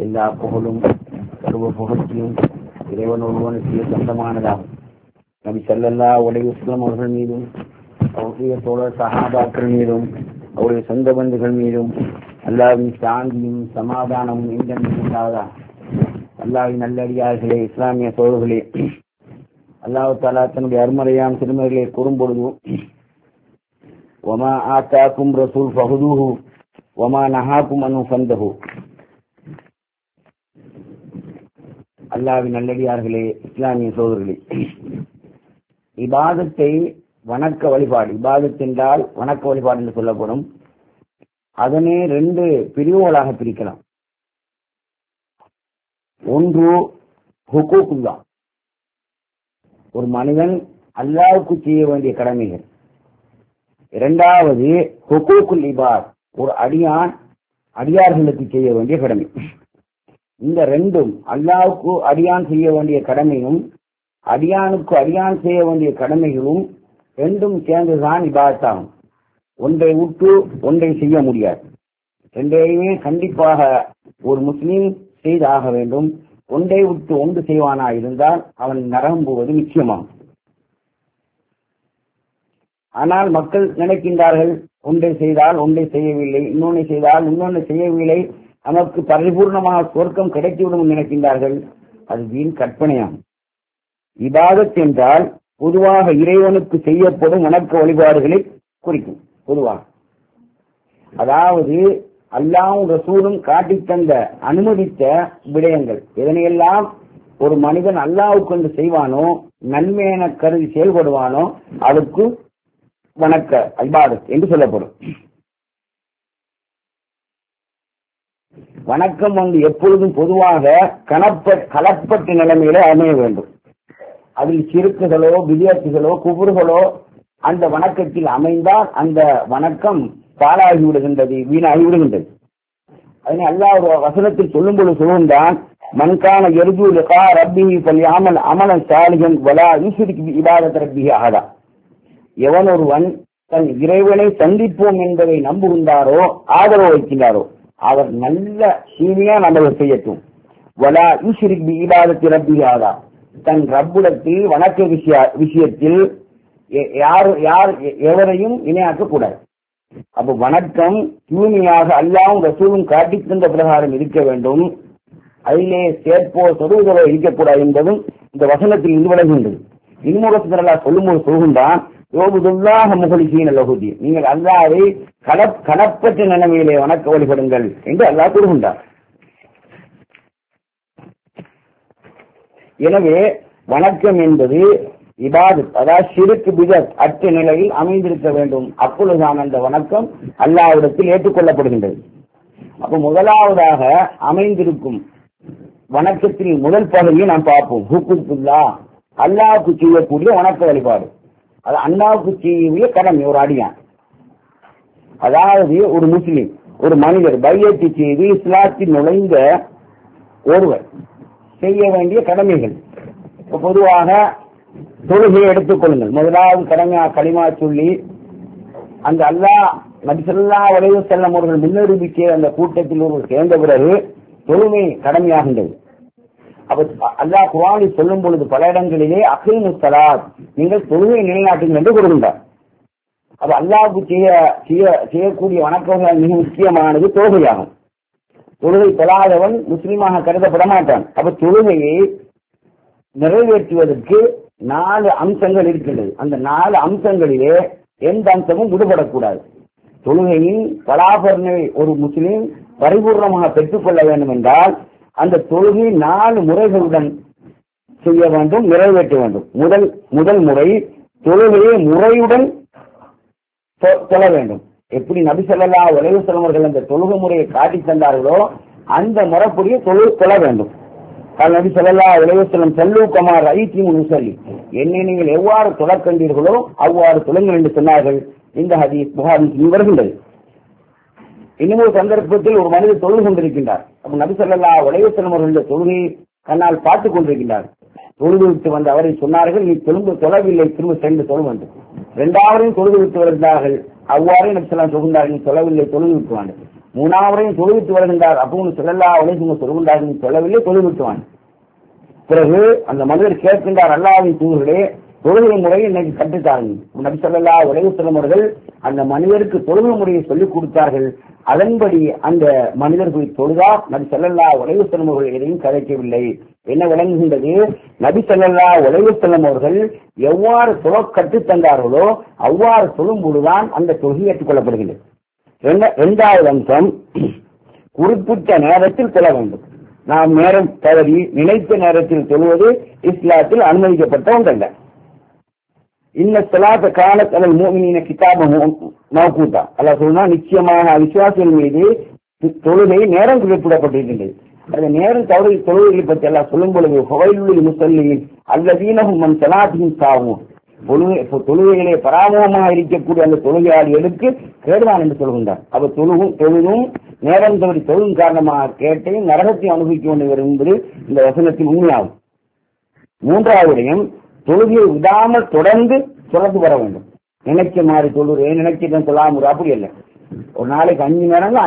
எல்லா புகழும் சர்வ புகழ்ச்சியும் இறைவன் ஒருவனுக்கு சொந்தமானதாகும். நபி ஸல்லல்லாஹு அலைஹி வஸல்லம் அவர்கள் மீதும் அவருடைய தோழர் சஹாபாக்கள் மீதும் அவருடைய சொந்த பந்துகள் மீதும் அல்லாஹ்வின் சாந்தியும் சமாதானமும் என்றென்றும் உண்டாவதாக. அல்லாஹ்வின் நல்லடியார்களே, இஸ்லாமிய சோழர்களே, அல்லாஹ் தஆலா தன்னுடைய அருமறையாம் திருமறைகளை கூறும்பொழுது வமா ஆதாக்கும் ரசூல் ஃபஹுதுஹு வமா நஹாக்கும் அன்ஹு ஃபந்தஹு. அல்லாஹ்வின் நல்லடியார்களே, இஸ்லாமிய சோதர்களே, இபாதத்தை வணக்க வழிபாடு, இபாதத் என்றால் வணக்க வழிபாடு என்று சொல்லப்படும். அதனை 2 பிரிவுகளாக பிரிக்கலாம். ஒன்று ஹுகூக்குல்லாஹ், ஒரு மனிதன் அல்லாஹ்வுக்கு செய்ய வேண்டிய கடமைகள். இரண்டாவது ஹுகூக்குல் இபாத், ஒரு அடியார்களுக்கு செய்ய வேண்டிய கடமை. இந்த 2ம் அல்லாஹ்வுக்கு அடியான் செய்ய வேண்டிய கடமையும் அடியானுக்கு அடியான் செய்ய வேண்டிய கடமைகளும் 2ம் சேர்ந்துதான் இபாதத்தாகும். ஒன்றை விட்டு ஒன்றை செய்ய முடியாது. 2ஐயுமே கண்டிப்பாக ஒரு முஸ்லீம் செய்தாக வேண்டும். ஒன்றை விட்டு ஒன்று செய்வானா இருந்தால் அவன் நரகம் போவது நிச்சயமாகும். ஆனால் மக்கள் நினைக்கின்றார்கள், ஒன்றை செய்தால் ஒன்றை செய்யவில்லை, இன்னொன்றை செய்தால் இன்னொன்று செய்யவில்லை, நமக்கு பரிபூர்ணமாக சொர்க்கம் கிடைத்துவிடும் நினைக்கின்றார்கள். அது வீண் கற்பனையாகும். இபாதத் என்றால் பொதுவாக இறைவனுக்கு செய்யப்படும் வணக்க வழிபாடுகளை குறிக்கும். பொதுவாக அதாவது அல்லாஹ்வும் ரசூலும் காட்டித் தந்த அனுமதித்த விடயங்கள் எதனையெல்லாம் ஒரு மனிதன் அல்லாஹ்வுக்கு என்று செய்வானோ, நன்மை என கருதி செயல்படுவானோ, அதுக்கு வணக்க இபாதத் என்று சொல்லப்படும். வணக்கம் எப்பொழுதும் பொதுவாக கலப்பட்ட நிலைமையில அமைய வேண்டும். அதில் சிறுக்குகளோ பிதியத்துகளோ குபுறுகளோ அந்த வணக்கத்தில் அமைந்தால் அந்த வணக்கம் பாழாகி விடுகின்றது, வீணாகி விடுகின்றது. அதனை அல்லாஹ் ஒரு வசனத்தில் சொல்லும் பொழுது சொல்கின்றான், மன்கான யர்ஜூ லிகா ரப்பிஹி ஃபல்யஅமல் அமலன் சாலிஹன் வலா யுஷ்ரிக் பி இபாதத்தி ரப்பிஹி அஹதா. எவன் ஒருவன் தன் இறைவனை சந்திப்போம் என்பதை நம்புகின்றாரோ, ஆதரவு வைக்கின்றாரோ, அவர் நல்ல தூய்மையா அமல்கள் செய்யட்டும். வலா யுஷ்ரிக் பி இபாதத்தி ரப்பிஹி அஹதா, தன் ரப்புடத்தில் வணக்க விஷயத்தில் எவரையும் இணையாக்க கூடாது. அப்ப வணக்கம் தூய்மையாக அல்லாஹ்வும் ரசூலும் காட்டி தந்த பிரகாரம் இருக்க வேண்டும். அதிலே சேர்ப்போ சொருகுதலோ இருக்கக்கூடாது என்பதும் இந்த வசனத்தில் இருந்து விளங்குகின்றது. இன்னொரு அல்லாஹ் சொல்லும்போது சொல்கின்றான், யோபுதுல்லாஹ முஹ்லிஸீன லஹுதி, நீங்கள் அல்லாஹ்வை கலப்பற்ற நிலைமையிலே வணக்க வழிபடுங்கள் என்று அல்லாஹ் கூறுகின்றார். எனவே வணக்கம் என்பது இபாதத், அதாவது ஷிர்க் பிதத் அற்ற நிலையில் அமைந்திருக்க வேண்டும். அப்பொழுதுதான் அந்த வணக்கம் அல்லாஹ்விடத்தில் ஏற்றுக்கொள்ளப்படுகின்றது. அப்ப முதலாவதாக அமைந்திருக்கும் வணக்கத்தில் முதல் பகுதியை நாம் பார்ப்போம். ஹுக்குல்லாஹ், அல்லாஹ்வுக்கு செய்யக்கூடிய வணக்க வழிபாடு. அது அல்லாஹ்வுக்கு செய்யக்கூடிய கடமை. ஒரு அடியான், அதாவது ஒரு முஸ்லிம், ஒரு மனிதர் பையத்து செய்து இஸ்லாத்தில் நுழைந்த ஒருவர் செய்ய வேண்டிய கடமைகள். பொதுவாக தொழுகையை எடுத்துக் கொள்ளுங்கள். முதலாவது கடமையா கலிமா சொல்லி அந்த அல்லாஹ் நபி ஸல்லல்லாஹு அலைஹி வஸல்லம் அவர்கள் முன்னறிவிக்க அந்த கூட்டத்தில் ஒருவர் சேர்ந்த பிறகு தொழுகை கடமையாகின்றது. அப்ப அல்லாஹ் குர்ஆனில் சொல்லும் பொழுது பல இடங்களிலே அகீமுஸ் ஸலாத், நீங்கள் தொழுகை நிலைநாட்டுங்கள் என்று கூறுகின்றார். அப்ப அல்லாஹ்வுக்கு செய்யக்கூடிய வணக்கங்கள் மிக முக்கியமானது தொழுகையாகும். தொழுகை தொழாதவன் முஸ்லீமாக கருதப்பட மாட்டான். அப்ப தொழுகையை நிறைவேற்றுவதற்கு 4 அம்சங்கள் இருக்கின்றது. அந்த 4 அம்சங்களிலே எந்த அம்சமும் விடுபடக்கூடாது. தொழுகையின் பலாபரனை ஒரு முஸ்லீம் பரிபூர்ணமாக பெற்றுக்கொள்ள வேண்டும் என்றால் அந்த தொழுகை 4 முறைகளுடன் செய்ய வேண்டும், நிறைவேற்ற வேண்டும். முதல் முறை தொழுகையை முறையுடன் தொழ வேண்டும். எப்படி நபி ஸல்லல்லாஹு அலைஹி வஸல்லம் அவர்கள் அந்த தொழுகை முறையை காட்டி தந்தார்களோ அந்த முறைப்படியே தொழ வேண்டும். நபி ஸல்லல்லாஹு அலைஹி வஸல்லம் ஸல்லு கமா ரஅய்துமூனி உஸல்லி, என்னை நீங்கள் எவ்வாறு தொழக் கண்டீர்களோ அவ்வாறு தொழுங்கள் என்று சொன்னார்கள். இந்த ஹதீஸ் புகாரில் வருகின்றது. இன்னும் ஒரு சந்தர்ப்பத்தில் ஒரு மனிதர் தொழுது கொண்டிருக்கின்றார். அப்ப நபி ஸல்லல்லாஹு அலைஹி வஸல்லம் அவர்கள் தொழுகையை கண்ணால் பார்த்துக் கொண்டிருக்கின்றார். தொழுது விட்டு வந்து அவரை சொன்னார்கள், நீ தொழவில்லை, திரும்ப சென்று தொழ வேண்டும். 2ஆவதையும் தொழுது விட்டு வருகிறார்கள். அவ்வாறே நபி ஸல்லல்லாஹு அலைஹி வஸல்லம் சொல்கின்றார்கள், நீ தொழவில்லை, தொழுது விட்டு வாங்க. மூணாவதையும் தொழுவித்து வருகின்றார். அப்பவும் ஸல்லல்லாஹு அலைஹி வஸல்லம் சொல்கின்றார்கள், சொல்லவில்லை, தொழுவிட்டுவான். பிறகு அந்த மனிதர் கேட்கின்றார், அல்லாஹ்வின் தூதரே, தொழுகை முறையை இன்னைக்கு கற்றுத்தார்கள். நபி ஸல்லல்லாஹு அலைஹி வஸல்லம் அவர்கள் அந்த மனிதருக்கு தொழுகை முறையை சொல்லிக் கொடுத்தார்கள். அதன்படி அந்த மனிதர் போய் தொழுதார். நபி ஸல்லல்லாஹு அலைஹி வஸல்லம் அவர்கள் எதையும் கதைக்கவில்லை. என்ன விளங்குகின்றது? நபி ஸல்லல்லாஹு அலைஹி வஸல்லம் அவர்கள் எவ்வாறு தொழ கற்றுத் தந்தார்களோ அவ்வாறு தொழும் பொழுதுதான் அந்த தொழுகை ஏற்றுக்கொள்ளப்படுகின்றது. இரண்டாவது அம்சம், குறிப்பிட்ட நேரத்தில் தொழ வேண்டும். நாம் நேரம் தவறி நினைத்த நேரத்தில் தொழுவது இஸ்லாத்தில் அனுமதிக்கப்பட்ட ஒன்றல்ல. இன்ன ஸலாத்த கானத் அலல் முஃமினீன கிதாபன் மவ்கூதா. அல்லாஹ் சொன்னா, நிச்சயமாக விசுவாசிகள் மீது தொழுகை நேரம் குறிப்பிடப்பட்டிருக்கின்றது. அந்த நேரம் தவறி தொழுகைகளை பற்றி எல்லாம் சொல்லும் பொழுது ஃபவைலுல் முஸல்லீன் அல்லதீன ஹும் அன் ஸலாத்திஹிம் சாஹூன், தொழுகையிலே பராமுகமாக இருக்கக்கூடிய அந்த தொழுகையாளிகளுக்கு கேடுதான் என்று சொல்கின்றார். அப்ப தொழுதும் நேரம் தவறி தொழுகும் காரணமாக கேட்டையும் நரகத்தையும் அனுபவிக்க வேண்டும் என்பது இந்த வசனத்தின் உண்மையாகும். மூன்றாவது விடயம், தொழுகையை விடாமல் தொடர்ந்து வர வேண்டும். நினைக்க மாறி தொழுகிறேன், நினைச்சிட்டேன் சொல்லாம அப்படி இல்லை. ஒரு நாளைக்கு 5 நேரம்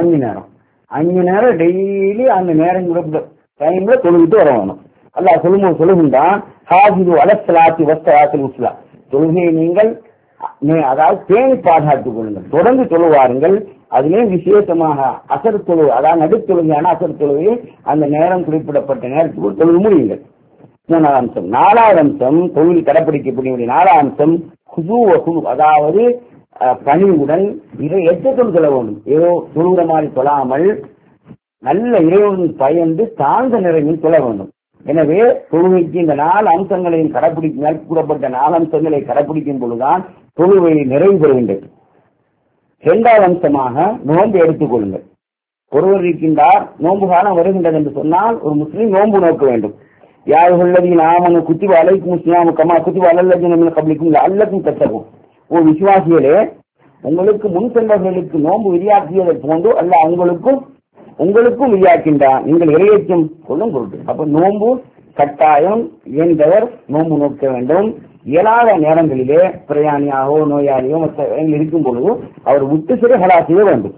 5 நேரம் டெய்லி அந்த நேரம் டைம்ல தொழுவிட்டு வர வேணும். அல்லாஹ் சொல்லுகின்றான், ஹாஃபிது அலஸ் ஸலாத்தி வஸ்ஸலாத்தில் உஸ்லா, தொழுகையை நீங்கள் அதாவது பேணி பாதுகாத்துக் கொள்ளுங்கள், தொடர்ந்து தொழுவாருங்கள். அதிலே விசேஷமாக அசர் தொழுவு, அதாவது நடுத்தொழுகையான அசர் தொழுகையை அந்த நேரம் குறிப்பிடப்பட்ட நேரத்துக்குள் தொழுது முடியுங்கள். மூணாவது அம்சம். நாலாவது அம்சம், தொழில் கடைப்பிடிக்கக்கூடிய 4வது அம்சம் குது, அதாவது பணிவுடன் இதை எச்சத்தோடு சொல்ல வேண்டும். ஏதோ தொழுகிற மாதிரி தொழாமல் நல்ல இறைவனுடன் பயந்து தாழ்ந்த நிறைவில் சொல்ல வேண்டும். எனவே தொழுகைக்கு இந்த 4 அம்சங்களையும் கூறப்பட்ட 4 அம்சங்களை கடைப்பிடிக்கும் பொழுதுதான் தொழுகை நிறைவு பெறுகின்றது. 2வது அம்சமாக நோன்பு எடுத்துக் கொள்ளுங்கள். ஒருவர் இருக்கின்றார், நோன்பு காலம் வருகின்றது என்று சொன்னால் ஒரு முஸ்லீம் நோன்பு நோக்க வேண்டும். யாருள்ளதின் ஆமனு குத்திவ அலைக்கும் சியாமு கமா குத்திவ அல்லதின் கபலிக்கும் அல்லக்கும் தத்தகும். ஒரு விசுவாசிகளே, உங்களுக்கு முன் சென்றவர்களுக்கு நோன்பு விரியாக்கியதை போன்று அல்ல உங்களுக்கும் விரியாக்கின்றான், நீங்கள் இறையச்சம் கொள்ளும் பொருட்டு. அப்ப நோன்பு கட்டாயம் இயன்றவர் நோன்பு நோக்க வேண்டும். இயலாத நேரங்களிலே பிரயாணியாகவோ நோயாளியோ மற்ற இருக்கும் பொழுது அவர் விட்டு சிறு ஹலா செய்ய வேண்டும்.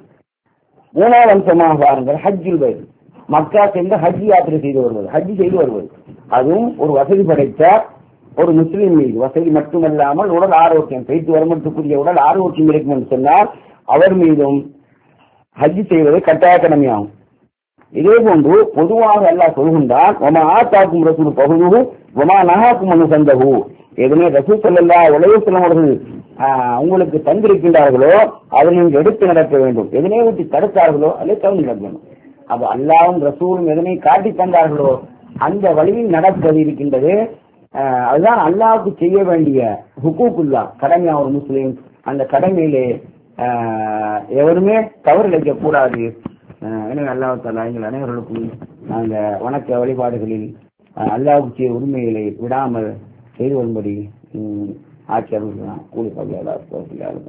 3வது அம்சமாக பாருங்கள், ஹஜ்ஜில் பயிர், மக்கா சென்று ஹஜ் யாத்திரை செய்து வருவது. அதுவும் ஒரு வசதி படைத்த ஒரு முஸ்லீம் மீது வசதி மட்டுமல்லாமல் உடல் ஆரோக்கியம், பேச்சு வரமற்றுக்குரிய உடல் ஆரோக்கியம் கிடைக்கும் என்று சொன்னால் அவர் மீதும் ஹஜ் செய்வது கட்டாய கடமையாகும். இதே போன்று பொதுவாக அல்லாஹ் சொல்கின்றான், ஒமா ஆத்தாக்கும் ரசூல் பகுது ஒமா நகாக்கும் மனு சந்தகு, எதனே ரசூல் ஸல்லல்லாஹு அலைஹி வஸல்லம் அவர்கள் உங்களுக்கு தந்திருக்கின்றார்களோ அதை நீங்கள் எடுத்து நடக்க வேண்டும். எதனை விட்டு தடுத்தார்களோ அதை தவிர்த்து நடக்க வேண்டும். அப்ப அல்லாஹ்வும் ரசூலும் எதனை காட்டி தந்தார்களோ அந்த வழியில் நடப்பது இருக்கின்றது. அதுதான் அல்லாஹ்வுக்கு செய்ய வேண்டிய ஹுக்கூக்குல்லா, கடமை. ஒரு முஸ்லீம் அந்த கடமையிலே எவருமே தவறு இழைக்க கூடாது. எனவே அல்லாஹ் தஆலா எங்கள் அனைவர்களுக்கும் நாங்க வணக்க வழிபாடுகளில் அல்லாஹ்வுக்கு செய்ய உரிமைகளை விடாமல் செய்து வரும்படி ஆட்சியாளர்கள் கூலி பகுதியாளர்.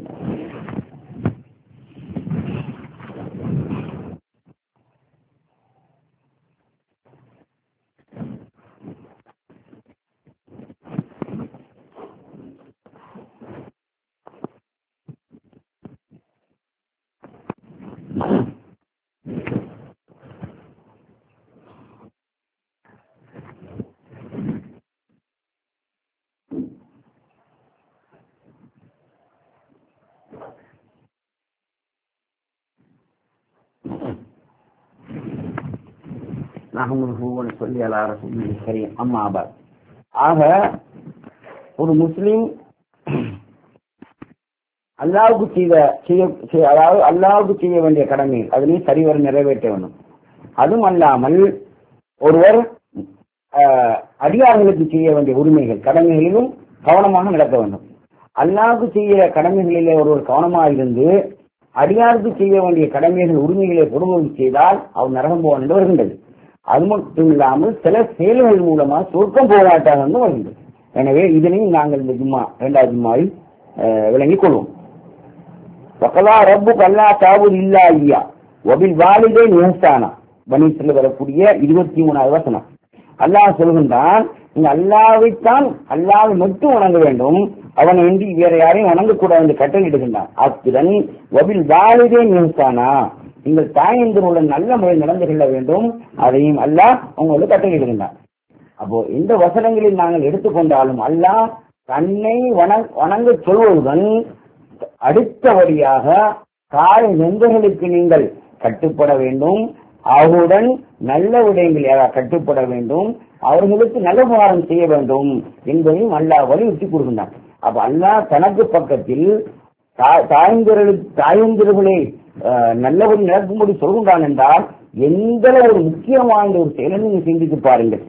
ஆக ஒரு முஸ்லிம் அல்லாஹ்வுக்கு செய்ய வேண்டிய கடமை அதனை சரிவர நிறைவேற்ற வேண்டும். அதுவும் அல்லாமல் ஒருவர் அடியார்களுக்கு செய்ய வேண்டிய உரிமைகள் கடமைகளிலும் கவனமாக நடக்க வேண்டும். அல்லாஹ்வுக்கு செய்ய கடமைகளிலே ஒருவர் கவனமாக இருந்து அடியாருக்கு செய்ய வேண்டிய கடமைகள் உரிமைகளை பொறுமை செய்தால் அவர் நரகம் போக என்று வருகின்றது. அது மட்டும் இல்லாமல் சில செயல்கள் மூலமாக சொர்க்கம் போக மாட்டார்கள் என்று வருகின்றது. எனவே இதனையும் நாங்கள் இந்த 2வது ஜும்மாவில் விளங்கிக் கொள்வோம். வகலா ரப்புக அல்லா தஅபுது இல்லா இய்யா வபில் வாலிதைன் இஹ்சானா, பனி இஸ்ராயீல் வரக்கூடிய 23வது வசனம். அல்லாஹ் சொல்கின்றான், நீங்க அல்லாஹ்வை மட்டும் வணங்க வேண்டும், அவனை வேற யாரையும் வணங்கக்கூடாது என்று கட்டளையிடுகின்றான். அத்துடன் வபில் வாலிதைன் இஹ்சானா, நீங்கள் தாயந்தருடன் நல்ல முறையில் நடந்து கொள்ள வேண்டும், அதையும் அல்லாஹ் உங்களுக்கு கட்டளையிடுகின்றார். அப்போ இந்த வசனங்களில் நாங்கள் எடுத்துக்கொண்டாலும் அல்லாஹ் தன்னை வணங்க சொல்வதுடன் அடுத்தபடியாக தாய் தந்தைகளுக்கு நீங்கள் கட்டுப்பட வேண்டும், அவருடன் நல்ல விடயங்கள் கட்டுப்பட வேண்டும், அவர்களுக்கு நல்ல உபகாரம் செய்ய வேண்டும் என்பதையும் அல்லாஹ் வலியுறுத்தி கூறுகின்றார். அப்ப அல்லாஹ் தனக்கு பக்கத்தில் தாயந்தர்களை நல்லபடி நடக்கும்படி சொல்கின்றான் என்றால் எந்த ஒரு முக்கியமான ஒரு செயலை நீங்க சிந்தித்து பாருங்கள்.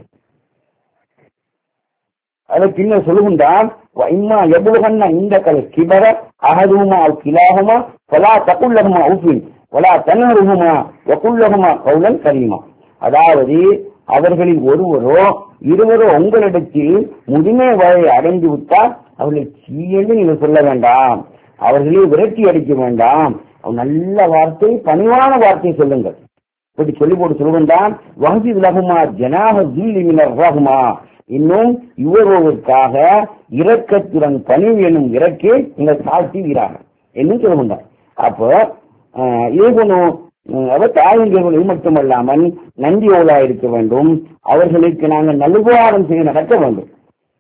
அதை பின்னர் சொல்லுகின்றான், இந்த கலை கிபர அகதுமா கிலாகுமா பலா தகுல்லகுமா உஃபின் வலா தன்னருகுமா வகுல்லகுமா கவுலன் கரீமா. அதாவது அவர்களில் ஒருவரோ இருவரோ உங்களிடத்தில் முதுமை வகையை அடைந்து விட்டால் அவர்களை சீயென்று நீங்கள் சொல்ல வேண்டாம், அவர்களை விரட்டி அடிக்க வேண்டாம், நல்ல வார்த்தை பணிவான வார்த்தை சொல்லுங்கள். இப்படி சொல்லி போட்டு சொல்லுகின்றான், வஹதி லகுமா ஜனாஹ ஜில்லிமினர் ரஹ்மா, இன்னும் இவர்களுக்காக இரக்கத்துடன் பணிவு எனும் இறக்கே நீங்கள் தாழ்த்துகிறார்கள் என்று சொல்லுகின்றார். அப்போ இதே போன்று அவர் தாயங்களை மட்டுமல்லாமல் நன்றியோலா இருக்க வேண்டும், அவர்களுக்கு நாங்கள் நல்வாரம் செய்ய நடக்க வேண்டும்.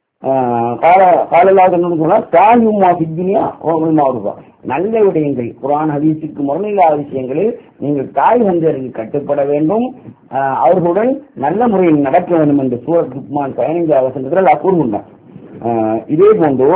நல்ல விடயங்கள் குர்ஆன் ஹதீஸுக்கு முரணில்லாத விஷயங்களில் நீங்கள் தாய் தந்தையருக்கு கட்டுப்பட வேண்டும், அவர்களுடன் நல்ல முறையில் நடக்க வேண்டும் என்று சூரத் லுக்மான் 15வது வசனத்தில் அல்லாஹ் கூறுகின்றார். இதே போன்று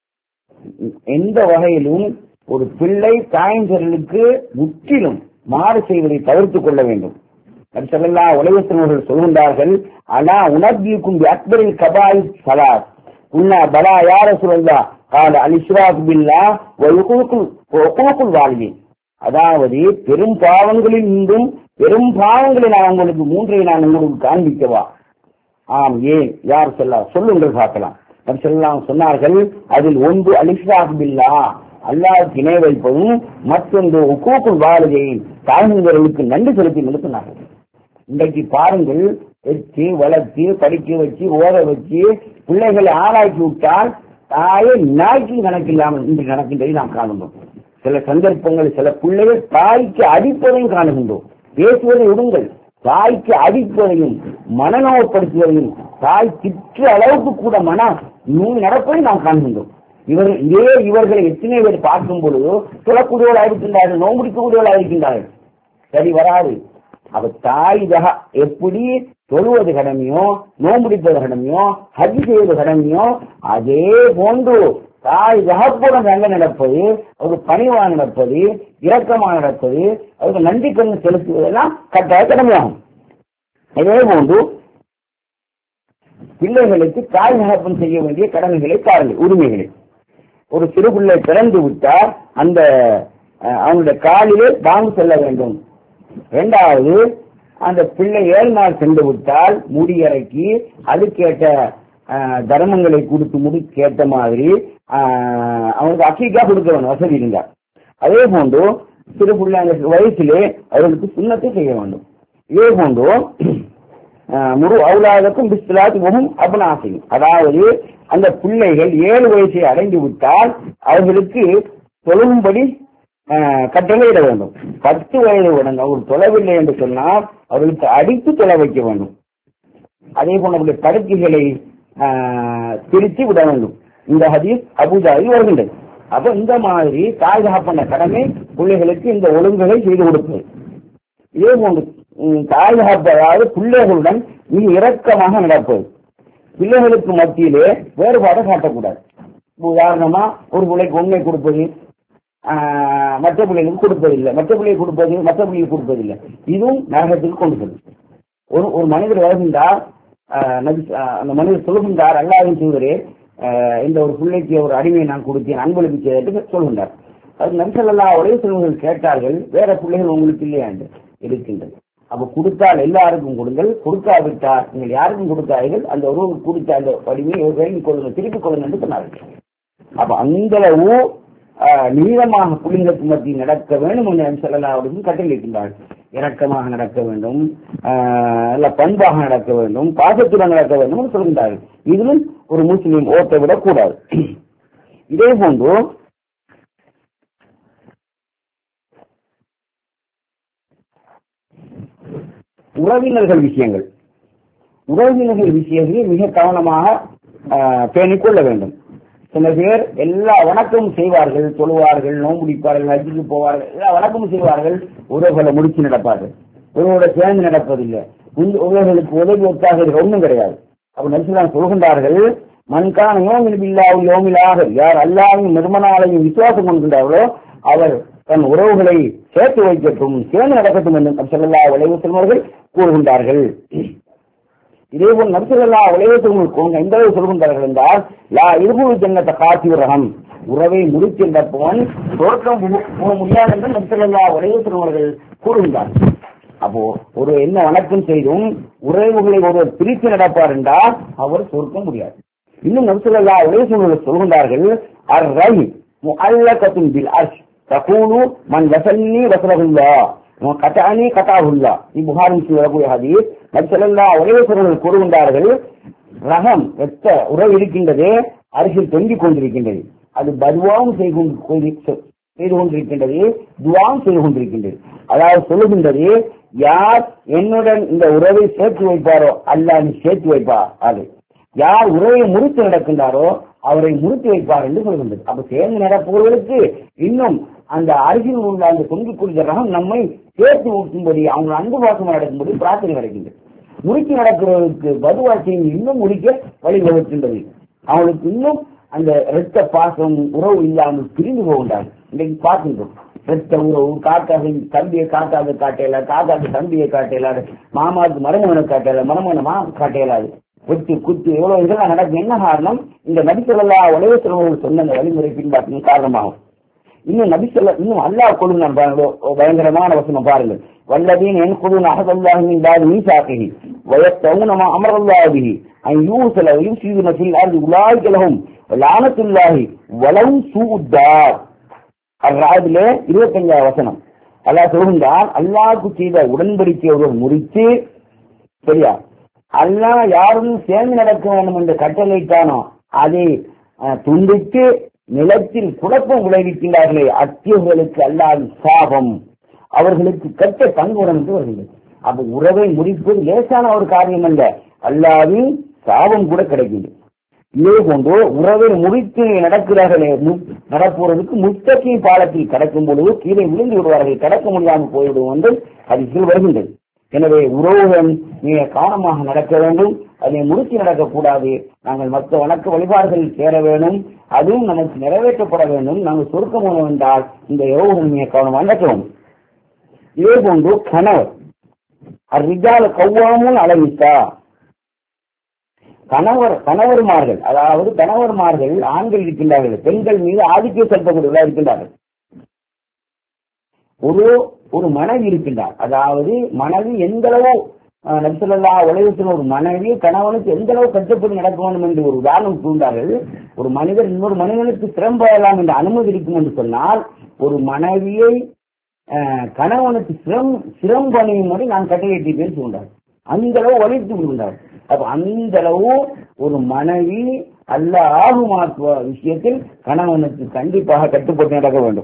எந்த வகையிலும் ஒரு பிள்ளை தாயந்தர்களுக்கு முற்றிலும் மாறு செய்வதை தவிர்த்துக் கொள்ள வேண்டும். உலகத்தினர்கள் சொல்கின்றார்கள், ஆனா உணர்விக்கும் அக்பரில் கபாய் சலாத் உன்னா பலா யார சொல்லா கால அலிஸ்ராக் பில்லா வகுக்குள் வாழ்வி. அதாவது பெரும் பாவங்களில் இன்றும் பெரும் பாவங்களை நான் உங்களுக்கு மூன்றை நான் உங்களுக்கு காண்பிக்கவா? ஆம், ஏன், யார் சொல்லுங்கள் பார்க்கலாம். சொன்னார்கள், அதில் ஒன்று அலிஸ்ராக் பில்லா அல்லாஹ்வுக்கு இணை வைப்பதும், மற்றொன்று உக்கூக்குள் வாலிதைன் தாய்ந்தர்களுக்கு நன்றி செலுத்தி நிறுத்தினார்கள். இன்றைக்கு பாருங்கள், வச்சு வளர்த்து படிக்க வச்சு ஓத வச்சு பிள்ளைகளை ஆளாக்கி விட்டால் தாயை நாய்க்கு கணக்கில்லாமல் இன்று நடக்கின்றதை நாம் காணுகிறோம். சில சந்தர்ப்பங்கள் சில பிள்ளைகள் தாய்க்கு அடிப்பதையும் காணுகின்றோம். பேசுவதை விடுங்கள், தாய்க்கு அடிப்பதையும் மனநோப்படுத்துவதையும் தாய் திற்று அளவுக்கு கூட நடப்பதை நாம் காணுகின்றோம். இவர்களை எத்தனை பேர் பார்க்கும் பொழுதோ சொல்லக்கூடியவர்களாக இருக்கின்றார்கள், நோம்பிடிக்கக்கூடியவர்களாக இருக்கின்றார்கள். சரி வராது. அவ தாய் எப்படி தொழுவது கடமையோ, நோம்பிடிப்பது கடமையோ, ஹஜ் செய்வது கடமையோ, அதே போன்று தாய் தகப்புடன் நல்ல நடப்பது, அவருக்கு பணிவாக நடப்பது, இரக்கமாக நடப்பது, அவருக்கு நன்றி கண்ணு செலுத்துவதெல்லாம் கட்டாய கடமையாகும். இதே போன்று பிள்ளைகளுக்கு தாய் தகப்பன் செய்ய வேண்டிய கடமைகளை பாருங்கள், உரிமைகளை. ஒரு சிறு பிள்ளை பிறந்து விட்டால் அந்த அவனுடைய காலிலே பாங்கு செல்ல வேண்டும். இரண்டாவது, அந்த பிள்ளை 7 நாள் சென்று விட்டால் முடியறைக்கு அதுக்கேற்ற தர்மங்களை கொடுத்து முடி கேட்ட மாதிரி அவனுக்கு அக்கீக்கா கொடுக்க வேண்டும், வசதி இருந்தார். அதே போன்று சிறு பிள்ளை அந்த வயசிலே அவர்களுக்கு சுண்ணத்தை செய்ய வேண்டும். இதே போன்று முழு அவுலாதக்கும் பிஸ்லாத்துக்கும் அபனாசையும், அதாவது அந்த பிள்ளைகள் 7 வயசை அடைந்து விட்டால் அவர்களுக்கு தொழும்படி கட்டளையிட வேண்டும். 10 வயது உடன் அவர் தொழவில்லை என்று சொன்னால் அவர்களுக்கு அடித்து தொலை வைக்க வேண்டும். அதே போன்ற படுக்கைகளை பிரித்து விட வேண்டும். இந்த ஹதீஸ் அபூதாவில் வருகின்றது. அப்ப இந்த மாதிரி தாய் தகப்பன கடமை பிள்ளைகளுக்கு இந்த ஒழுங்குகளை செய்து கொடுப்பது. இதே போன்று தாய் தகப்ப, அதாவது பிள்ளைகளுடன் மிக இரக்கமாக நடப்பது. பிள்ளைகளுக்கு மத்தியிலே வேறுபாடு காட்டக்கூடாது. உதாரணமா ஒரு பிள்ளைக்கு உண்மை கொடுப்பது, மற்ற பிள்ளைகளுக்கு கொடுப்பதில்லை, மற்ற பிள்ளைக்கு கொடுப்பது மற்ற பிள்ளைக்கு கொடுப்பதில்லை, இதுவும் நரகத்துக்கு கொண்டு செல்லும். ஒரு மனிதர் வருகின்றார், அந்த மனிதர் சொல்கின்றார், அல்லாஹ்வின் தூதரே, இந்த ஒரு பிள்ளைக்கு ஒரு அடிமையை நான் கொடுத்தேன், அன்பளிப்பு செய்து சொல்கின்றார். அது நபி ஸல்லல்லாஹு அலைஹி வஸல்லம் கேட்டார்கள், வேற பிள்ளைகள் உங்களுக்கு இல்லையா என்று. இருக்கின்றது. அப்ப கொடுத்தால் எல்லாருக்கும் கொடுங்கள், கொடுக்காவிட்டால் நீங்கள் யாருக்கும் கொடுக்காதீர்கள், அந்த ஒருவருக்கு கொடுத்த அந்த அடிமையை வேண்டிக் கொள்ளுங்கள், திருப்பிக் கொள்ளுங்கள் என்று சொன்னார்கள். அப்ப அந்த அளவு நீளமாக புள்ளிங்களுக்கு மத்தியில் நடக்க வேண்டும் என்று நபி ஸல்லல்லாஹு அலைஹி வஸல்லம் கட்டளையிட்டார்கள். இரக்கமாக நடக்க வேண்டும், பண்பாக நடக்க வேண்டும், பாசத்துடன் நடக்க வேண்டும் என்று சொல்கின்றார்கள். இதிலும் ஒரு முஸ்லீம் ஓட்ட விடக் கூடாது. இதே போன்று உறவினர்கள் விஷயங்களில் மிக கவனமாக பேணிக் கொள்ள வேண்டும். சில பேர் எல்லா வணக்கமும் செய்வார்கள், தொழுவார்கள், நோம்பிடிப்பார்கள், ஹஜ்ஜுக்கு போவார்கள், எல்லா வணக்கமும் செய்வார்கள், உறவுகளை முடிச்சு நடப்பார்கள், ஒருவரோட சேர்ந்து நடப்பதில்லை, உறவுகளுக்கு உதவி ஒத்தாக ஒன்றும் கிடையாது. அப்ப நபிகள் சொல்கின்றார்கள், மன்கான யோமிலாக யார் அல்லாஹ்வையும் நிர்மனாலையும் விசுவாசம் கொள்கின்றார்களோ அவர் தன் உறவுகளை சேர்த்து வைக்கட்டும், சேர்ந்து நடக்கட்டும் என்று ஸல்லல்லாஹு அலைஹி வஸல்லம் அவர்கள் கூறுகின்றார்கள். இதேபோல் நபிகள் உலகத்திற்கு எந்த அளவு சொல்கின்றார்கள் என்றால், லா இருபுல் ஜன்னத காசிர் ரஹம், உறவை முடிக்கின்றப்பவன் தோற்றம் போக முடியாது என்று நபிகள் உலகத்திற்கு கூறுகின்றார்கள். அப்போ ஒரு என்ன வணக்கம் செய்தும் உறவுகளை ஒருவர் பிரித்து நடப்பார் என்றால் அவர் சொர்க்க முடியாது. இன்னும் நபிகள் உலகத்திற்கு சொல்கின்றார்கள், அர் ரஹி முஅல்லகத்துன் பில் அர்ஷ் தகூலு மன் வஸல்னி வஸலஹுல்லாஹ் கட்டானி கட்டாஹுல்லா. புகாரி வரக்கூடிய ஹதீஸ். நபி ஸல்லல்லாஹு அலைஹி வஸல்லம் கூறுகின்றார்கள், ரஹம் ரத்த உறவு இருக்கின்றது, அரிசில் தொங்கிக் கொண்டிருக்கின்றது, அது பதுவாவும் செய்து கொண்டிருக்கின்றது, துவாவும் செய்து கொண்டிருக்கின்றது. அதாவது சொல்லுகின்றது, யார் என்னுடன் இந்த உறவை சேர்த்து வைப்பாரோ அல்லாஹ் சேர்த்து வைப்பார், அது யார் உறவை முறித்து நடக்கின்றாரோ அவரை முறித்து வைப்பார் என்று சொல்கின்றது. அப்ப சேர்ந்து நடப்பவர்களுக்கு இன்னும் அந்த அருகில் உள்ள அந்த தொங்கிக் கொள்கிற ரகம் நம்மை சேர்த்து ஊட்டும்படி, அவங்க அன்பு பாசமாக நடக்கும்படி பிரார்த்தனை கிடைக்கின்றது. முறித்து நடக்கிறவர்களுக்கு பதுவாட்சியை இன்னும் முடிக்க வழிவகுக்கின்றது. அவங்களுக்கு இன்னும் அந்த இரத்த பாசம் உறவு இல்லாமல் பிரிந்து போகின்றார்கள். இன்றைக்கு பார்க்கின்றோம், இரத்த உறவு, காக்காக தம்பியை காக்காக காட்டையில, காக்காக்கு தம்பியை காட்டையிலாது, மாமாவுக்கு மருமகனை காட்டையில, மருமகனை மாமா காட்டையிலாது, வெட்டு குத்து எவ்வளவு இதெல்லாம் நடக்கும். என்ன காரணம்? இந்த நபி ஸல்லல்லாஹு அலைஹி வஸல்லம் சொன்ன அந்த வழிமுறை பின்பற்றும் காரணமாகும். இன்னும் இன்னும் அல்லாஹ் கொடுங்க பயங்கரமான வசனம் பாருங்கள். வல்லதீன் யன்குதுன அஹதல்லாஹி மின் பாதி மீசாகிஹி வயத்தவுன மா அமரல்லாஹு பிஹி அன் யூஸல வயுஸீதுன ஃபில் அர்தி உலாயிக லஹும் லஅனத்துல்லாஹி வலவு சூஉத்தார். அர்-ராதிலே 25வது வசனம். அல்லாஹ் சொல்கின்றான், அல்லாஹ்வுக்கு செய்த உடன்படிக்கை ஒருவர் முறித்து, சரியா, அல்லாஹ் யாரும் சேர்ந்து நடக்க வேண்டும் என்று கட்டளையிட்டானோ அதை துண்டித்து நிலத்தில் குழப்பம் விளைவிக்கின்றார்களே, அத்தியர்களுக்கு அல்லாஹ் சாபம், அவர்களுக்கு கட்ட பங்குடன் என்று வருகிறது. அப்ப உறவை முடிப்பது லேசான ஒரு காரியம் அல்ல, அல்லாஹ்வின் சாபம் கூட கிடைக்கின்றது. இதே போன்று உறவை முடித்து நடப்பவர்களுக்கு முத்தகி பாலத்தில் கடக்கும் பொழுது கீழே விழுந்து விடுவார்கள், கடக்க முடியாமல் போய்விடும் என்று அதில் வருகின்றது. எனவே உறவுடன் மிக கவனமாக நடக்க வேண்டும், அதை முறித்து நடக்கக்கூடாது. நாங்கள் மற்ற வணக்க வழிபாடுகளில் சேர வேண்டும், அதுவும் நமக்கு நிறைவேற்றப்பட வேண்டும். நாங்கள் சொர்க்கம் போனோம் என்றால் இந்த உறவுடன் மிக கவனமாக நடக்க வேண்டும். இதே போன்று கணவர் அர்ரிஜால் கவ்வாமுன் அலமித்தா, கணவர்மார்கள், அதாவது கணவர்மார்கள் ஆண்கள் இருக்கின்றார்கள், பெண்கள் மீது ஆதிக்கம் செலுத்தக்கூடியவர்களாக இருக்கின்றார்கள். ஒரு மனைவி இருக்கின்றார், அதாவது மனைவி எந்த அளவு நபி ஸல்லல்லாஹு அலைஹி வஸல்லம் ஒரு மனைவி கணவனுக்கு எந்த அளவு கட்டுப்பட்டு நடக்க வேண்டும் என்று ஒரு உதாரணம் கூறுகிறார்கள். ஒரு மனிதர் இன்னொரு மனிதனுக்கு சிரம்பலாம் என்ற அனுமதி இருக்கும் என்று சொன்னால், ஒரு மனைவியை கணவனுக்கு சிரம்பணியும் முறை நான் கட்டளையிட்டேன் சொல்கிறார். அந்த அளவு வலித்து விடுகின்றார். அப்ப அந்த அளவு ஒரு மனைவி அல்லாஹ் ஆகுமாக்குவ விஷயத்தில் கணவனுக்கு கண்டிப்பாக கட்டுப்பட்டு நடக்க வேண்டும்.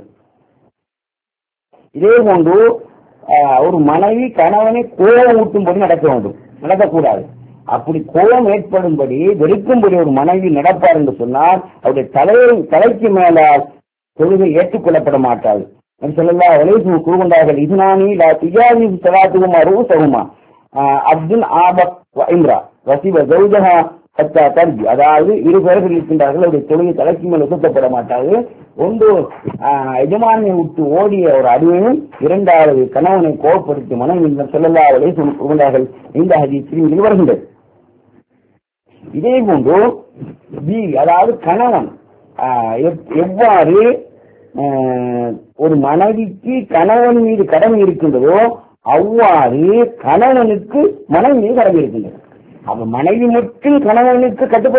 இதே போன்று ஒரு மனைவி கணவனை கோபம் ஊட்டும்படி நடக்க வேண்டும், நடக்கக்கூடாது. அப்படி கோபம் ஏற்படும்படி வெறுக்கும்படி ஒரு மனைவி நடப்பார் என்று சொன்னால் அவருடைய தலைக்கு மேலால் தொழுகை ஏற்றுக்கொள்ளப்பட மாட்டாது. ஸல்லல்லாஹு அலைஹி வஸல்லம் கூறுகின்றார்கள், இஸ்னானி லா திஜாவி ஸலாத்துஹுமா ரூஸஹுமா அப்துல் ஆபக் வ இம்ரா வஸிப ஜௌஜஹா ஹத்தா தர்ஜி. அதாவது இரு பேர்கள் இருக்கின்றார்கள், அவருடைய தொழுகை தலைக்கு மேல் சுத்தப்பட மாட்டாது. ஒன்று எஜமானியை விட்டு ஓடிய ஒரு அடிமையும், இரண்டாவது கணவனை கோபப்படுத்தி மனைவி ஸல்லல்லாஹு அலைஹி வஸல்லம் கூறுகின்றார்கள். இந்த ஹதீஸில் வருகின்றது. இதே போன்று அதாவது கணவன் எவ்வாறு ஒரு மனைவிக்கு கணவன் மீது கடமை இருக்கின்றதோ அவ்வாறு கணவனுக்கு மனைவி மீது கடமை இருக்கின்றது. அப்ப மனைவி மட்டும் கணவனுக்கு கட்டுப்பட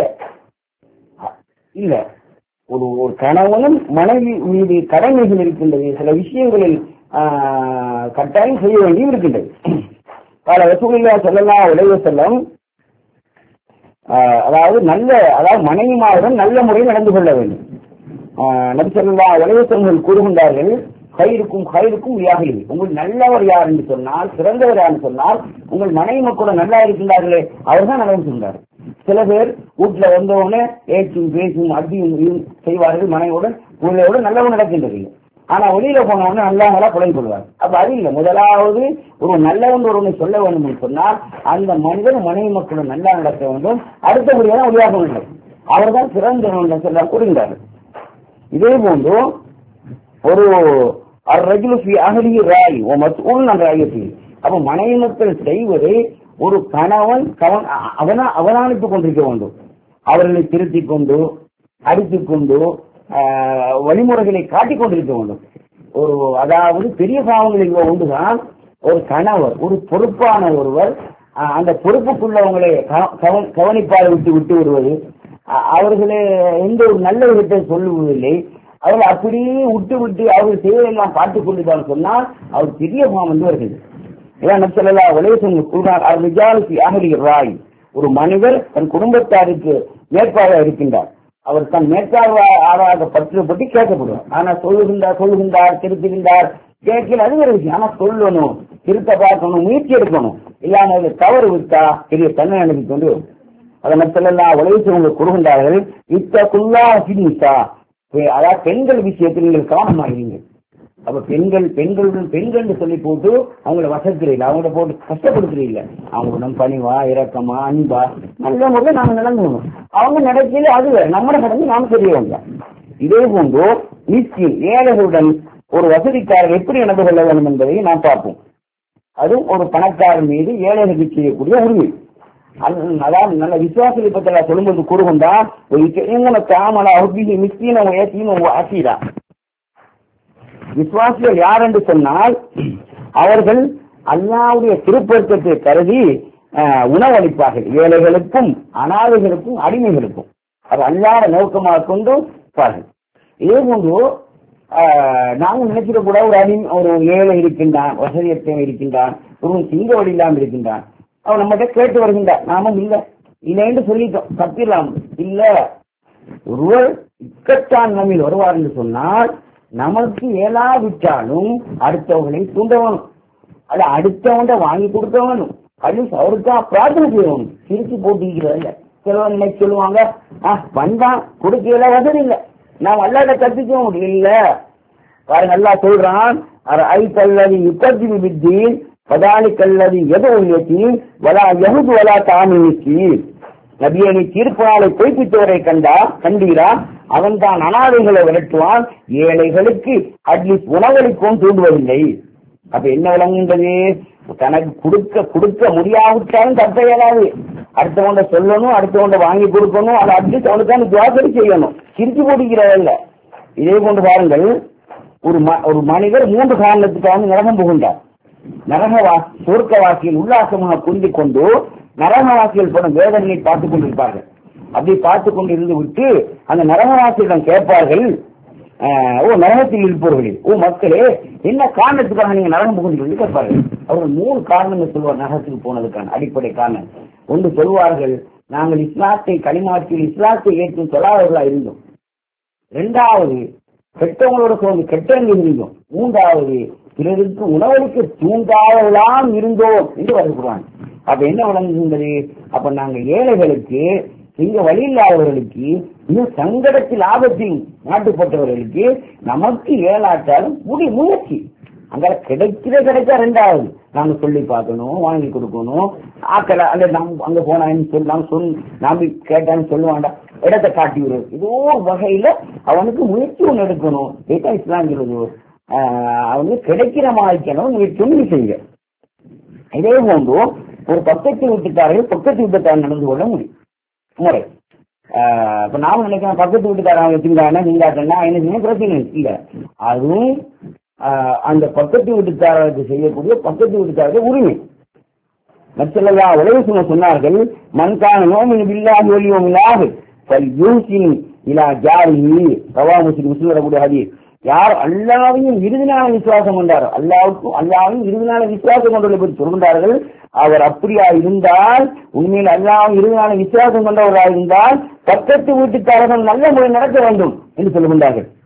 இல்ல, ஒரு கணவனும் மனைவி மீது கடமைகள் இருக்கின்றது. சில விஷயங்களில் கட்டாயம் செய்ய வேண்டியும் இருக்கின்றது. பல ரசூலுல்லாஹி ஸல்லல்லாஹு அலைஹி வஸல்லம் அதாவது மனைவிமாருடன் நல்ல முறையில் நடந்து கொள்ள வேண்டும். நபி ஸல்லல்லாஹு அலைஹி வஸல்லம் கூறுகின்றார்கள், ஹைருக்கும் யாகிலி, உங்கள் நல்லவர் யார் என்று சொன்னால், சிறந்தவர் யார் என்று சொன்னால், உங்கள் மனைவி மக்களும் நல்லா இருக்கின்றார்களே அவர்தான் நல்லவர் சொல்றாரு. சில பேர் வீட்டுல வந்தவுடனே ஏச்சும் பேச்சும் அடியும் செய்வார்கள், மனைவியுடன் பிள்ளையோடு நல்லவன் நடக்கின்றது. ஆனா வெளியில போனவொடனே நல்லா புலங்கி கொள்வார். அப்ப அது இல்லை. முதலாவது ஒரு நல்லவன் ஒருவனை சொல்ல வேண்டும் என்று சொன்னால் அந்த மனிதன் மனைவி மக்களும் நல்லா நடக்க வேண்டும். அடுத்தபடியாக ஒளியாக வேண்டும், அவர்தான் சிறந்தவன் சொல்ல கூறுகிறார்கள். இதே போன்று ஒரு அப்ப மனைவி மக்கள் செய்வதை ஒரு கணவன் அவதானித்துக் கொண்டிருக்க வேண்டும். அவர்களை திருத்திக் கொண்டு அடித்துக் கொண்டு வழிமுறைகளை காட்டிக் கொண்டிருக்க வேண்டும். அதாவது பெரிய பாவங்களில் ஒன்றுதான் ஒரு கணவர், ஒரு பொறுப்பான ஒருவர் அந்த பொறுப்புக்குள்ளவங்களை கவனிப்பாக விட்டு விடுவது, அவர்களே எந்த ஒரு நல்ல விதத்தை சொல்லுவதில்லை, அவர்கள் அப்படியே விட்டு அவர்கள் செய்வதெல்லாம் பார்த்துக் கொண்டுதான் சொன்னால் அவர் பெரிய பாவம் என்று வருகிறது. ஒரு மனிதர் தன் குடும்பத்தாருக்கு மேற்பார்வையாக இருக்கின்றார். அவர் தன் மேற்பார்வையாக பற்றி கேட்கப்படுவார். ஆனா சொல்லுகின்றார் திருத்துகின்றார், கேட்கல, அது ஒரு விஷயம். ஆனா சொல்லணும், திருத்த பார்க்கணும், முயற்சி எடுக்கணும். இல்லாம தவறு விட்டா பெரிய தன்மை அனுப்பி கொண்டு அதை மற்றெல்லாம் உலகத்தை கூறுகின்றார்கள். அதாவது பெண்கள் விஷயத்தில் நீங்கள் கவனமாகிறீங்க. அப்ப பெண்கள் சொல்லி போட்டு அவங்கள வசக்கிறீங்க, அவங்கள போட்டு கஷ்டப்படுத்துறீங்க. அவங்களிடம் பணிவா, இரக்கமா, அன்பா, நல்ல முறையில் நாங்க நடந்துக்கணும். அவங்க நடக்கல, அது நம்மளை கடந்து நாம தெரியவங்க. இதே போன்று மிஸ்கின் ஏழைகளுடன் ஒரு வசதிக்காரர் எப்படி நடந்து கொள்ள வேண்டும் என்பதை நாம் பார்ப்போம். அது ஒரு பணக்காரர் மீது ஏழைகளுக்கு செய்யக்கூடிய உரிமை. அதாவது நல்ல விசுவாசத்தை பற்றி சொல்லும்போது கூறுகொண்டா விசுவாசிகள் யார் என்று சொன்னால் அவர்கள் அல்லாஹ்வுடைய திருப்பொருத்தத்தை கருதி உணவளிப்பார்கள், ஏழைகளுக்கும் அனாதைகளுக்கும் அடிமைகளுக்கும். அது அல்லாஹ்வை நோக்கமாக கொண்டு பாருங்கள். இதே போன்று நாங்கள் நினைச்சிட கூட ஒரு ஏழை இருக்கின்றான், வசதியற்ற இருக்கின்றான், ஒரு சிங்க வழி இல்லாமல் இருக்கின்றான், அவன் நம்மகிட்ட கேட்டு வருகின்றான், நாமும் இல்லைன்னு சொல்லிட்டோம், தப்பிடலாம். இல்ல, ஒருவர் இக்கட்டான் நம்மில் வருவார் என்று சொன்னால் நமக்கு ஏலாவிட்டாலும் அடுத்தவர்களை தூண்டவனும், அது அடுத்தவன் வாங்கி கொடுத்தவனும், அது அவருக்கா பிரார்த்தனை செய்யணும். சிரிச்சு போட்டிருக்கிறதில்ல. சிலவன் இன்னைக்கு சொல்லுவாங்க, வந்தான் கொடுக்கல, வசதி இல்லை, நாம் அல்லாத கற்பிக்க முடியல. பாருங்க, நல்லா சொல்றான், ஐ கல்லதி யுத்தத்தி வித்தி பதாலி கல்லதி எது உள்ளி வலா எகுது வலா தாமிக்கு. நபியை நீ தீர்ப்பாளை பொய்ப்பித்தவரை கண்டீரா, அவன் தான் அனாதைகளை விரட்டுவான், ஏழைகளுக்கு அட்லீஸ்ட் உணவளிக்கவும் தூண்டுவதில்லை. அப்ப என்ன விளங்குகின்றது? தனக்கு கொடுக்க முடியாவிட்டாலும் தப்ப இயலாது. அடுத்தவண்ட சொல்லணும், அடுத்தவண்ட வாங்கி கொடுக்கணும், அது அட்லீஸ்ட் அவனுக்கான ஜாக்கிரதை செய்யணும், சிரிச்சு போட்டிக்கிறதில்ல. இதே போன்று பாருங்கள், ஒரு மனிதர் 3 காரணத்துக்காக நரகம் புகுந்தார். சொர்க்கவாசியில் உல்லாசமாக புரிந்து கொண்டு நரகவாசிகள் போன வேதனையை பார்த்துக் கொண்டிருப்பார்கள். அப்படி பார்த்துக் கொண்டிருந்து விட்டு அந்த நரகவாசியிடம் கேட்பார்கள், நரகத்தில் இருப்பவர்களே, மக்களே, என்ன காரணத்துக்காக நீங்க நரகம் புகுந்தீர்கள் கேட்பார்கள். அவர்கள் 3 காரணங்கள் சொல்வார் நரகத்துக்கு போனதுக்கான அடிப்படை காரணம். ஒன்று சொல்வார்கள், நாங்கள் இஸ்லாத்தை களிமாற்றில் இஸ்லாத்தை ஏற்றும் சொல்லாதவர்களா இருந்தோம். 2வது கெட்டவங்களோட சேர்ந்து கெட்டவங்க இருந்தோம். 3வது பிறருக்கு உணவளிக்க தூண்டாதவர்களாம் இருந்தோம் என்று வருகிறான். அப்ப என்ன வழங்குகின்றது? அப்ப நாங்கள் ஏழைகளுக்கு, இங்க வழி இல்லாதவர்களுக்கு, இன்னும் சங்கடத்தில் ஆபத்தில் மாட்டுப்பட்டவர்களுக்கு நமக்கு ஏழாட்டாலும் முயற்சி அங்க கிடைக்க 2வது நாங்க சொல்லி பார்க்கணும், வாங்கி கொடுக்கணும், ஆக்கல அல்ல அங்க போனான்னு நாம கேட்டான்னு சொல்லுவாண்டா, இடத்தை காட்டி விடுறது. ஏதோ வகையில அவனுக்கு முயற்சி ஒன்று எடுக்கணும். இதுதான் இஸ்லாம் சொல்லுது. அவங்க கிடைக்கிற மாதிரிக்கணும் முயற்சி ஒன்று செய்ய. இதே போன்று ஒரு பக்கத்து வீட்டுக்காரர்கள் நடந்து கொள்ள முடியும் முறை. இப்ப நாம நினைக்கிறோம் பக்கத்து வீட்டுக்காரங்க வச்சுருந்தாங்கன்னா நீங்காட்டா என்ன பிரச்சனை இல்ல. அதுவும் அந்த பக்கத்து வீட்டுக்காரருக்கு செய்யக்கூடிய பக்கத்து வீட்டுக்காரருக்கு உரிமை. மற்றல்லா உலக சொன்னார்கள், மண்கான நோமின் பில்லாஹி வலியும் இல்லாது இலா ஜாரிஹி ரவாஹு முஸ்லிம் வரக்கூடிய ஹதீஸ். யார் அல்லாஹ்வையும் இறுதி நாள விசுவாசம் கொண்டாரோ, அல்லாஹ்வையும் இறுதி நாள விசுவாசம் கொண்டவர்களை பற்றி சொல்கின்றார்கள். அவர் அப்படியா இருந்தால், உண்மையில் அல்லாஹ் இறுதி நாள விசுவாசம் கொண்டவராக இருந்தால் பக்கத்து வீட்டுக்காரர்கள் நல்ல முறை நடக்க வேண்டும் என்று சொல்கின்றார்கள்.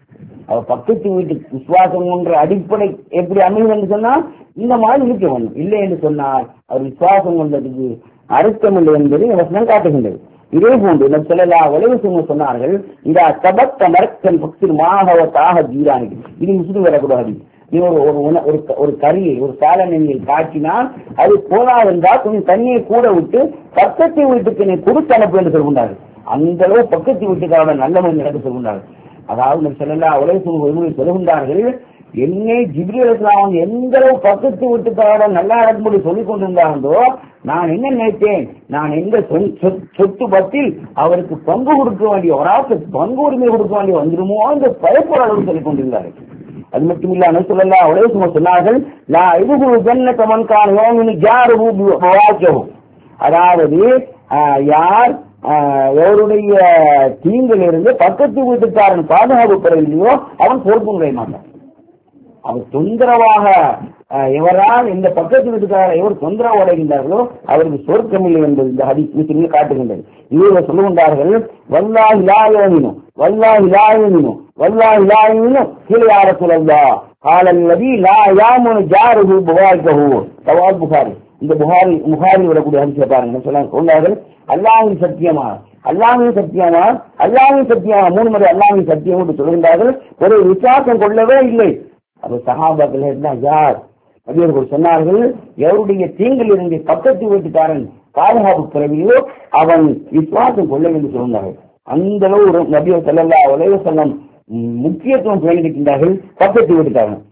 அவ பக்கத்து வீட்டுக்கு விசுவாசம் என்ற அடிப்படை எப்படி அமையும் என்று சொன்னால் இந்த மாதிரி இருக்க வேண்டும். இல்லை என்று சொன்னால் அவர் விசுவாசம் கொண்டதுக்கு அர்த்தம் இல்லை என்பதை வசனம் காட்டுகின்றது. இதே போன்று நம் ஸல்லல்லாஹு அலைஹி வஸல்லம் சொன்னார்கள், இதா தபத்த மரக்கன் பக்திர் மாகவத்தாக ஜீரானிக்கு. இது முஸ்லிம் வரக்கூடாது. நீ ஒரு கரியை ஒரு சாலனையை காட்டினால் அது போதாதென்றால் கொஞ்சம் தண்ணியை கூட விட்டு பக்கத்து வீட்டுக்கு நீ கொடுத்து அனுப்பு என்று சொல்கின்றார்கள். அந்த அளவு பக்கத்து வீட்டுக்காக நல்ல முறை நடக்க சொல்கின்றார்கள். அதாவது நம் ஸல்லல்லாஹு அலைஹி வஸல்லம் சொல்கின்றார்கள், என்னை ஜிப்ரீல் அலைஹிஸ்ஸலாம் எந்த அளவு பக்கத்து வீட்டுக்காக நல்லா நடக்கும்படி சொல்லிக் கொண்டிருந்தார்களோ நான் என்ன நினைத்தேன், நான் எந்த சொத்து பத்தில் அவருக்கு பங்கு கொடுக்க வேண்டிய ஒரு பங்கு உரிமை கொடுக்க வேண்டிய வந்துருமோ அந்த பயப்பட அளவு சொல்லிக் கொண்டிருந்தார்கள். அது மட்டும் இல்லாமல் ஸல்லல்லாஹு அலைஹி வஸல்லம் சொன்னார்கள், லா இதுகு ஜன்னத மன் கான யுமினு ஜாருஹு பிவாஜஹு. அதாவது யார் எவருடைய தீங்கிலிருந்து பக்கத்து வீட்டுக்காரன் பாதுகாப்பு பெறவில்லையோ அவன் பொறுப்பு நுழைய மாட்டான். அவர் தொந்தரவாக எவரால் இந்த பக்கத்து வீட்டுக்காரர் எவர் தொந்தரவு அடைகின்றார்களோ அவருக்கு சொர்க்கம் இல்லை என்பது இந்த ஹதீஸ் முஸ்லிமில் காட்டுகின்றது. இவர்கள் சொல்லுகின்றார்கள், வல்லாஹி லா யுமினு வல்லாஹி லா யுமினு வல்லாஹி லா யுமினு கீழ யா ரசூலல்லாஹ் காலல் நபி லா யாமுனு ஜாருஹு பிவாஜஹு. சவால் புகாரி. இந்த புகாரி வரக்கூடிய ஹதீஸை பாருங்க. சொன்னார்கள், அல்லாஹ்வின் சத்தியமா அல்லாஹ்வின் சத்தியமா அல்லாஹ்வின் சத்தியமா 3 முறை அல்லாஹ்வின் சத்தியம் என்று சொல்கின்றார்கள். ஒரு விசுவாசம் கொள்ளவே இல்லை. அப்ப சஹாபாக்கள் யார் நபியர்கள் சொன்னார்கள், எவருடைய தீங்கில் இருந்து பக்கத்து வீட்டுக்காரன் பாதுகாப்பு பெறவில்லையோ அவன் விசுவாசம் கொள்ள என்று சொன்னார்கள். அந்த அளவு நபியர் ஸல்லல்லாஹு அலைஹி வஸல்லம் முக்கியத்துவம் பேணிக்கின்றார்கள் பக்கத்து வீட்டுக்காரன்.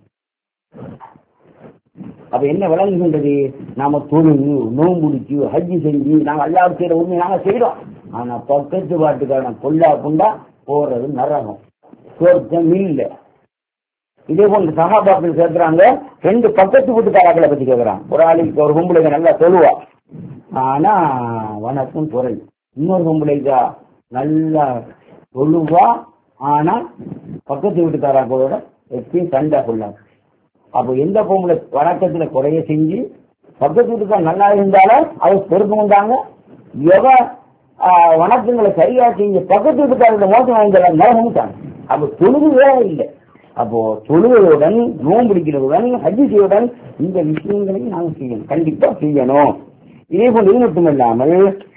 அப்ப என்ன விளங்குகின்றது, நாம தொழுது நோம்புடிச்சு ஹஜ்ஜி செஞ்சு நாங்க அல்லாஹ் செய்யற உண்மை நாங்க செய்யறோம். ஆனா பக்கத்து பாட்டுக்காரன் பொல்லா புண்டா போறது நரகம், சொர்க்கம் இல்லை. இதே போன்ற சஹாபாக்கள் கேட்கிறாங்க, 2 பக்கத்து வீட்டுக்காரர்களை பத்தி கேட்கிறான். ஒரு ஆளுக்கு ஒரு பொம்பளைக்கு நல்லா தொழுவா, ஆனா வணக்கம் குறை. இன்னொரு பொம்பளைக்கா நல்லா தொழுவா, ஆனா பக்கத்து வீட்டுக்காரர்களோட எப்பயும் சண்டை கொள்ளாது. அப்போ எந்த பொம்பளை வணக்கத்துல குறைய செஞ்சு பக்கத்து வீட்டுக்கார நல்லா இருந்தாலும் அவர் பொறுப்பு வந்தாங்க, எவ வணக்கங்களை சரியா செஞ்சு பக்கத்து வீட்டுக்காரர்களை மோசம் வாங்கிட்டாங்க நரகமுட்டாங்க. அப்ப தொழுவே இல்லை. அப்போ தொழுகையுடன் நோன்பு பிடிக்கிறதுடன் ஹஜ்ஜுடன் இந்த விஷயங்களையும் நாங்கள் செய்யணும், கண்டிப்பா செய்யணும். இதே போல் இது மட்டுமல்லாமல்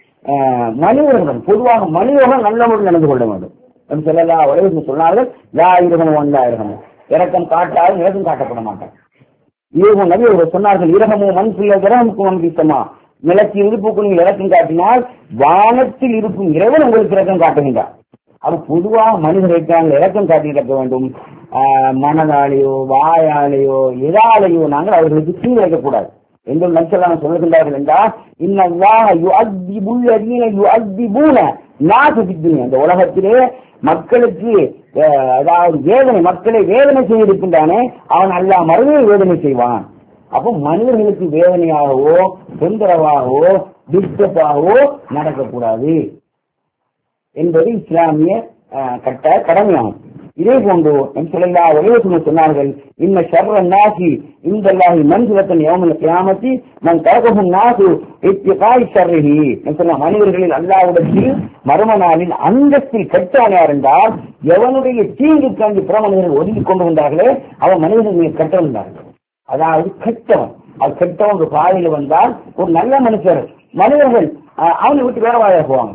மனிதர்கள் பொதுவாக மனிதர்கள் நல்ல முறையில் நடந்து கொள்ள வேண்டும். ஸல்லல்லாஹு அலைஹி வஸல்லம் சொன்னார்கள், லா இரகமும் வந்தா இரகமும், இரக்கம் காட்டாலும் இரக்கம் காட்டப்பட மாட்டார். இதே போல் நபி அவர்கள் சொன்னார்கள், இரகமும் மண் பிள்ளை கிரகமுக்கு வந்தித்தமா, நிலத்தில் இருப்புக்கு நீங்கள் இரக்கம் காட்டினால் வானத்தில் இருக்கும் இறைவன் உங்களுக்கு இரக்கம் காட்டுகின்றார். அது பொதுவாக மனிதர்கள் இரக்கம் காட்டி நடக்க வேண்டும். மனதாலேயோ வாயாலேயோ எதாலேயோ நாங்கள் அவர்களுக்கு தீ வைக்கக்கூடாது என்று நபிகள் சொல்லுகின்றார்கள் என்றால், இன்னல்லாஹ யுஅத்திபுல் லதீன யுஅத்திபூன நாஸ ஃபித்துன்யா, இந்த உலகத்திலே மக்களுக்கு அதாவது மக்களை வேதனை செய்திருக்கின்றானே அவன் அல்லாஹ் மறுமையை வேதனை செய்வான். அப்போ மனிதர்களுக்கு வேதனையாகவோ தொந்தரவாகவோ டிஸ்டர்பாகவோ நடக்கக்கூடாது என்பது இஸ்லாமிய கடமையாகும். இதே போன்று ஸல்லல்லாஹு அலைஹி வஸல்லம் சொன்னார்கள், இன்ன ஷர்ர நாஸி இன்தல்லாஹி மன்சிலத்தன் யௌமல் கியாமத்தி மன் தரகஹு நாஸு இத்திகாய் ஷர்ரிஹி. மனிதர்களில் அல்லாஹ்விடத்தில் மறுமை நாளில் அந்தஸ்தில் கெட்டவன் யார் என்றால், எவனுடைய தீங்குக்காண்டி பிற மனிதர்கள் ஒதுக்கி கொண்டு வந்தார்களே அவன் மனிதர்கள் கெட்டவன். அதாவது கெட்டவன், அது கெட்டவன் ஒரு பாதையில் வந்தால் ஒரு நல்ல மனுஷர் மனிதர்கள் அவனை விட்டு வேற வாழ போவாங்க.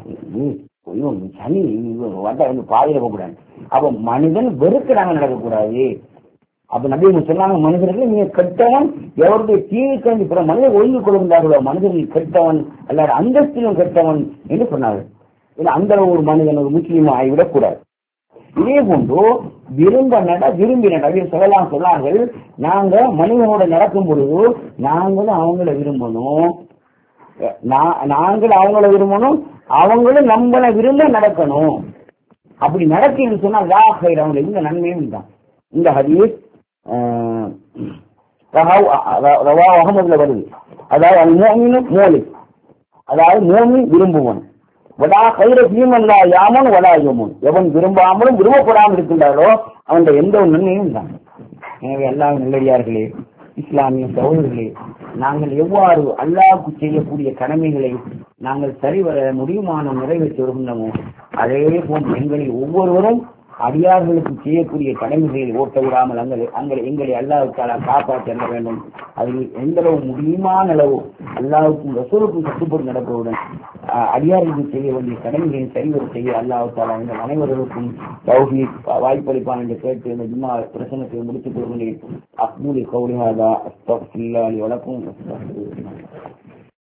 சனி வந்தா வந்து பாதையில போகக்கூடாது. அப்ப மனிதன் வெறுக்கிறாங்க நடக்கக்கூடாது. அப்ப நபி சொன்னாங்க, மனிதர்கள் நீங்க கெட்டவன், எவருடைய தீங்கு பிற மனிதர் ஒழுங்கு கொள்கின்றார்களோ மனிதர்கள் கெட்டவன் அல்லது அந்தஸ்திலும் கெட்டவன் என்று சொன்னார்கள். அந்த ஒரு மனிதன் ஒரு முஸ்லீம் ஆகிவிடக்கூடாது. இதே போன்று விரும்பி நட சொல்லலாம் சொன்னார்கள், நாங்க மனிதனோட நடக்கும் பொழுது நாங்களும் அவங்கள விரும்பணும், நாங்கள் அவங்கள விரும்பணும், அவங்களும் நம்மளை விரும்ப நடக்கணும். அப்படி நடக்கணும்னு சொன்னா அவங்க எந்த நன்மையும் தான். இந்த ஹதீஸ் அகமதுல வருது. அதாவது அதாவது மோமின் விரும்புவன் யாமன் வலாயமுன், எவன் விரும்பாமலும் விரும்பப்படாமல் இருக்கின்றாரோ அவன் எந்த ஒரு நன்மையும் தான். எனவே எல்லாரும் நல்லடியார்களே, இஸ்லாமிய சகோதரர்களே, நாங்கள் எவ்வாறு அல்லாஹ்வுக்கு செய்யக்கூடிய கடமைகளை நாங்கள் சரிவர முடியுமான நிறைவேற்றி வருகின்றோமோ அதே போன்று எங்களில் ஒவ்வொருவரும் அடியார்களுக்கு செய்யக்கூடிய கடமைகளை ஓட்ட விடாமல் எங்களை அல்லாஹ்வுக்காக காப்பாற்ற வேண்டும். அதில் எந்த அளவு முடியுமான அளவு அல்லாஹ்வுக்கும் ரசூலுக்கும் கட்டுப்பட்டு நடப்பதுடன் அடியார்களுக்கு செய்ய வேண்டிய கடமைகளை சரிவர செய்ய அல்லாஹ்வுக்காக எங்கள் அனைவர்களுக்கும் தௌஃபீக் வாய்ப்பளிப்பான் என்று கேட்டு இந்த ஜும்மா பிரசங்கத்தை முடித்துக் கொள்கிறேன். அஸ்மூலி கௌலி ஹாதா அஸ்தக்ஃபிருல்லாஹி வலக்கும்.